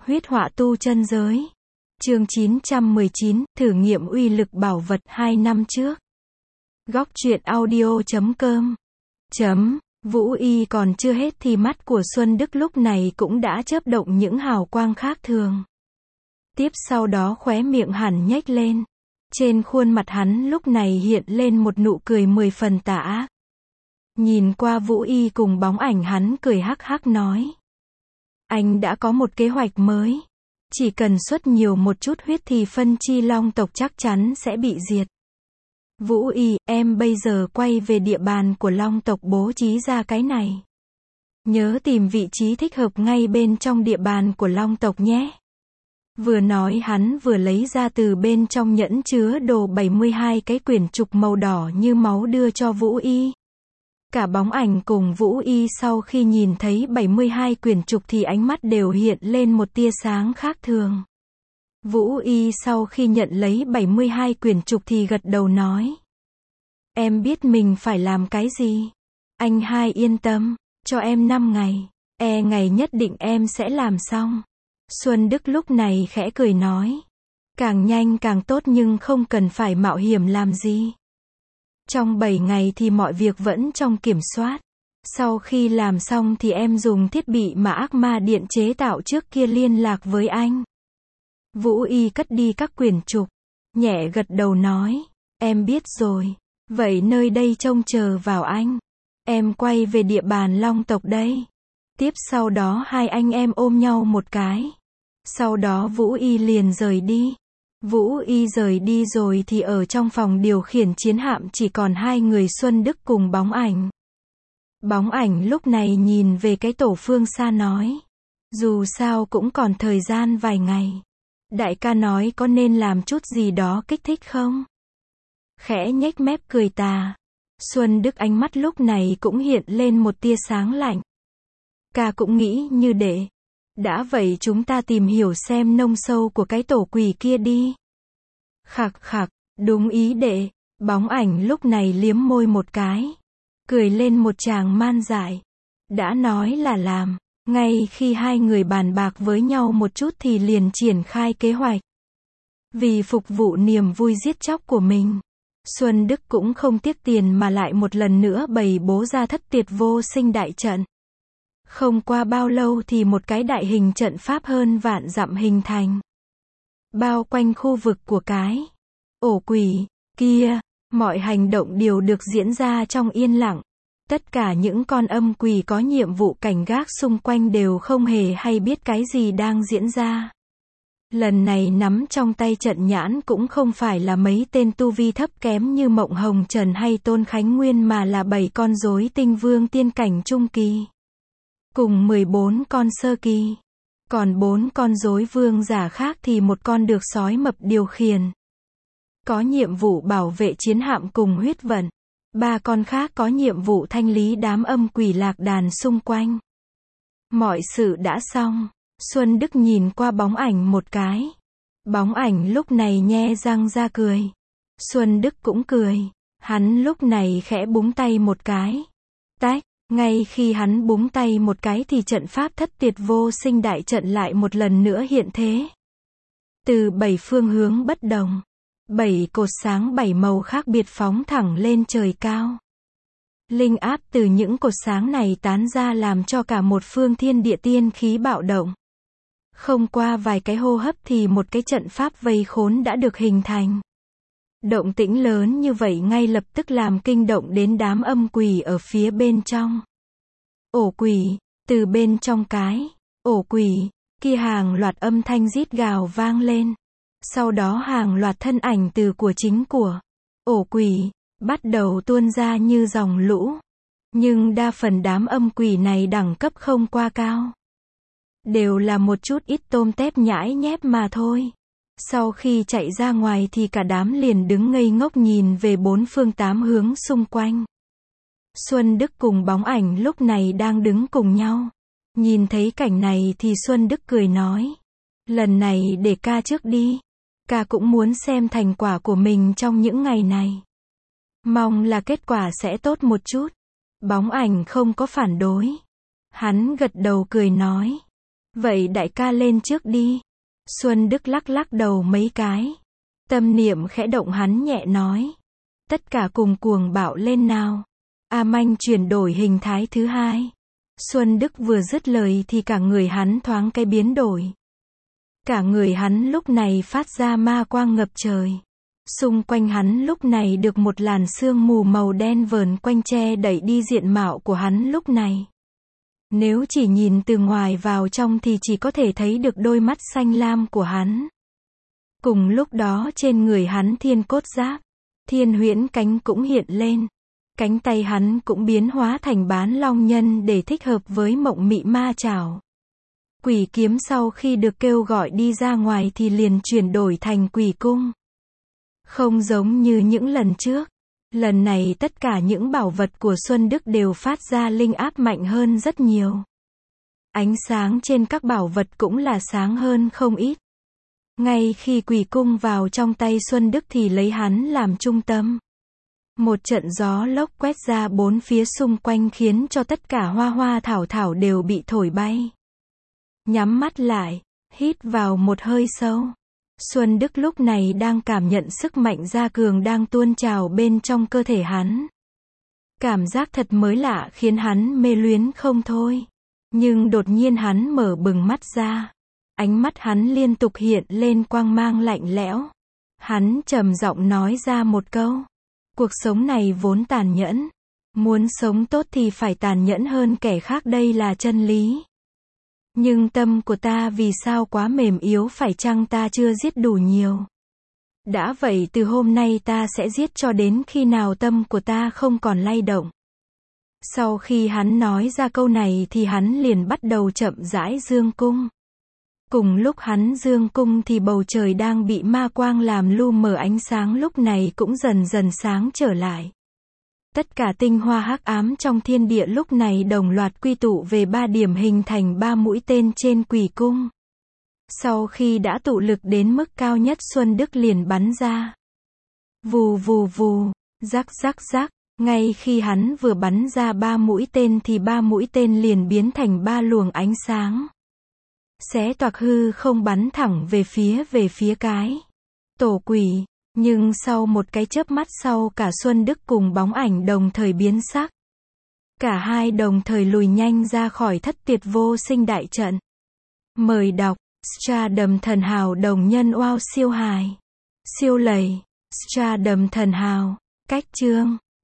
Huyết họa tu chân giới. Chương 919, thử nghiệm uy lực bảo vật 2 năm trước. Góc truyện audio.com. Vũ y còn chưa hết thì mắt của Xuân Đức lúc này cũng đã chớp động những hào quang khác thường. Tiếp sau đó khóe miệng hẳn nhếch lên. Trên khuôn mặt hắn lúc này hiện lên một nụ cười 10 phần tà ác. Nhìn qua Vũ y cùng bóng ảnh hắn cười hắc hắc nói. Anh đã có một kế hoạch mới. Chỉ cần xuất nhiều một chút huyết thì phân chi long tộc chắc chắn sẽ bị diệt. Vũ y, em bây giờ quay về địa bàn của long tộc bố trí ra cái này. Nhớ tìm vị trí thích hợp ngay bên trong địa bàn của long tộc nhé. Vừa nói hắn vừa lấy ra từ bên trong nhẫn chứa đồ 72 cái quyển trục màu đỏ như máu đưa cho Vũ y. Cả bóng ảnh cùng Vũ y sau khi nhìn thấy 72 quyển trục thì ánh mắt đều hiện lên một tia sáng khác thường. Vũ y sau khi nhận lấy 72 quyển trục thì gật đầu nói. Em biết mình phải làm cái gì. Anh hai yên tâm, cho em 5 ngày. Ngày nhất định em sẽ làm xong. Xuân Đức lúc này khẽ cười nói. Càng nhanh càng tốt nhưng không cần phải mạo hiểm làm gì. Trong 7 ngày thì mọi việc vẫn trong kiểm soát. Sau khi làm xong thì em dùng thiết bị mà ác ma điện chế tạo trước kia liên lạc với anh. Vũ y cất đi các quyển trục. Nhẹ gật đầu nói. Em biết rồi. Vậy nơi đây trông chờ vào anh. Em quay về địa bàn long tộc đây. Tiếp sau đó hai anh em ôm nhau một cái. Sau đó Vũ y liền rời đi. Vũ y rời đi rồi thì ở trong phòng điều khiển chiến hạm chỉ còn hai người Xuân Đức cùng bóng ảnh. Bóng ảnh lúc này nhìn về cái tổ phương xa nói. Dù sao cũng còn thời gian vài ngày. Đại ca nói có nên làm chút gì đó kích thích không? Khẽ nhếch mép cười tà. Xuân Đức ánh mắt lúc này cũng hiện lên một tia sáng lạnh. Ca cũng nghĩ như đệ. Đã vậy chúng ta tìm hiểu xem nông sâu của cái tổ quỷ kia đi. Khặc khặc, đúng ý đệ. Bóng ảnh lúc này liếm môi một cái. Cười lên một tràng man dại. Đã nói là làm. Ngay khi hai người bàn bạc với nhau một chút thì liền triển khai kế hoạch. Vì phục vụ niềm vui giết chóc của mình. Xuân Đức cũng không tiếc tiền mà lại một lần nữa bày bố ra thất tiệt vô sinh đại trận. Không qua bao lâu thì một cái đại hình trận pháp hơn vạn dặm hình thành. Bao quanh khu vực của cái ổ quỷ kia, mọi hành động đều được diễn ra trong yên lặng. Tất cả những con âm quỷ có nhiệm vụ cảnh gác xung quanh đều không hề hay biết cái gì đang diễn ra. Lần này nắm trong tay trận nhãn cũng không phải là mấy tên tu vi thấp kém như Mộng Hồng Trần hay Tôn Khánh Nguyên mà là 7 con rối tinh vương tiên cảnh trung kỳ. Cùng 14 con sơ kỳ. Còn 4 con rối vương giả khác thì một con được sói mập điều khiển. Có nhiệm vụ bảo vệ chiến hạm cùng huyết vận. 3 con khác có nhiệm vụ thanh lý đám âm quỷ lạc đàn xung quanh. Mọi sự đã xong. Xuân Đức nhìn qua bóng ảnh một cái. Bóng ảnh lúc này nhe răng ra cười. Xuân Đức cũng cười. Hắn lúc này khẽ búng tay một cái. Tách. Ngay khi hắn búng tay một cái thì trận pháp thất tiệt vô sinh đại trận lại một lần nữa hiện thế. Từ 7 phương hướng bất đồng. 7 cột sáng 7 màu khác biệt phóng thẳng lên trời cao. Linh áp từ những cột sáng này tán ra làm cho cả một phương thiên địa tiên khí bạo động. Không qua vài cái hô hấp thì một cái trận pháp vây khốn đã được hình thành. Động tĩnh lớn như vậy ngay lập tức làm kinh động đến đám âm quỷ ở phía bên trong. Ổ quỷ, từ bên trong cái ổ quỷ kia hàng loạt âm thanh rít gào vang lên. Sau đó hàng loạt thân ảnh từ chính của ổ quỷ bắt đầu tuôn ra như dòng lũ. Nhưng đa phần đám âm quỷ này đẳng cấp không quá cao. Đều là một chút ít tôm tép nhãi nhép mà thôi. Sau khi chạy ra ngoài thì cả đám liền đứng ngây ngốc nhìn về 4 phương 8 hướng xung quanh. Xuân Đức cùng bóng ảnh lúc này đang đứng cùng nhau. Nhìn thấy cảnh này thì Xuân Đức cười nói. Lần này để ca trước đi. Ca cũng muốn xem thành quả của mình trong những ngày này. Mong là kết quả sẽ tốt một chút. Bóng ảnh không có phản đối. Hắn gật đầu cười nói. Vậy đại ca lên trước đi. Xuân Đức lắc lắc đầu mấy cái. Tâm niệm khẽ động hắn nhẹ nói. Tất cả cùng cuồng bạo lên nào. A Manh chuyển đổi hình thái thứ hai. Xuân Đức vừa dứt lời thì cả người hắn thoáng cái biến đổi. Cả người hắn lúc này phát ra ma quang ngập trời. Xung quanh hắn lúc này được một làn sương mù màu đen vờn quanh che đậy đi diện mạo của hắn lúc này. Nếu chỉ nhìn từ ngoài vào trong thì chỉ có thể thấy được đôi mắt xanh lam của hắn. Cùng lúc đó trên người hắn thiên cốt giáp, thiên huyễn cánh cũng hiện lên. Cánh tay hắn cũng biến hóa thành bán long nhân để thích hợp với mộng mị ma chảo. Quỷ kiếm sau khi được kêu gọi đi ra ngoài thì liền chuyển đổi thành quỷ cung. Không giống như những lần trước. Lần này tất cả những bảo vật của Xuân Đức đều phát ra linh áp mạnh hơn rất nhiều. Ánh sáng trên các bảo vật cũng là sáng hơn không ít. Ngay khi quỷ cung vào trong tay Xuân Đức thì lấy hắn làm trung tâm. Một trận gió lốc quét ra bốn phía xung quanh khiến cho tất cả hoa hoa thảo thảo đều bị thổi bay. Nhắm mắt lại, hít vào một hơi sâu. Xuân Đức lúc này đang cảm nhận sức mạnh gia cường đang tuôn trào bên trong cơ thể hắn. Cảm giác thật mới lạ khiến hắn mê luyến không thôi. Nhưng đột nhiên hắn mở bừng mắt ra. Ánh mắt hắn liên tục hiện lên quang mang lạnh lẽo. Hắn trầm giọng nói ra một câu. Cuộc sống này vốn tàn nhẫn. Muốn sống tốt thì phải tàn nhẫn hơn kẻ khác, đây là chân lý. Nhưng tâm của ta vì sao quá mềm yếu, phải chăng ta chưa giết đủ nhiều? Đã vậy từ hôm nay ta sẽ giết cho đến khi nào tâm của ta không còn lay động. Sau khi hắn nói ra câu này thì hắn liền bắt đầu chậm rãi dương cung. Cùng lúc hắn dương cung thì bầu trời đang bị ma quang làm lu mờ ánh sáng lúc này cũng dần dần sáng trở lại. Tất cả tinh hoa hắc ám trong thiên địa lúc này đồng loạt quy tụ về 3 điểm hình thành 3 mũi tên trên quỷ cung. Sau khi đã tụ lực đến mức cao nhất, Xuân Đức liền bắn ra. Vù vù vù, rắc rắc rắc, ngay khi hắn vừa bắn ra 3 mũi tên thì 3 mũi tên liền biến thành 3 luồng ánh sáng. Xé toạc hư không bắn thẳng về phía cái tổ quỷ. Nhưng sau một cái chớp mắt sau, cả Xuân Đức cùng bóng ảnh đồng thời biến sắc. Cả hai đồng thời lùi nhanh ra khỏi thất tuyệt vô sinh đại trận. Mời đọc Stardom thần hào đồng nhân wow siêu hài. Siêu lầy. Stardom thần hào. Cách chương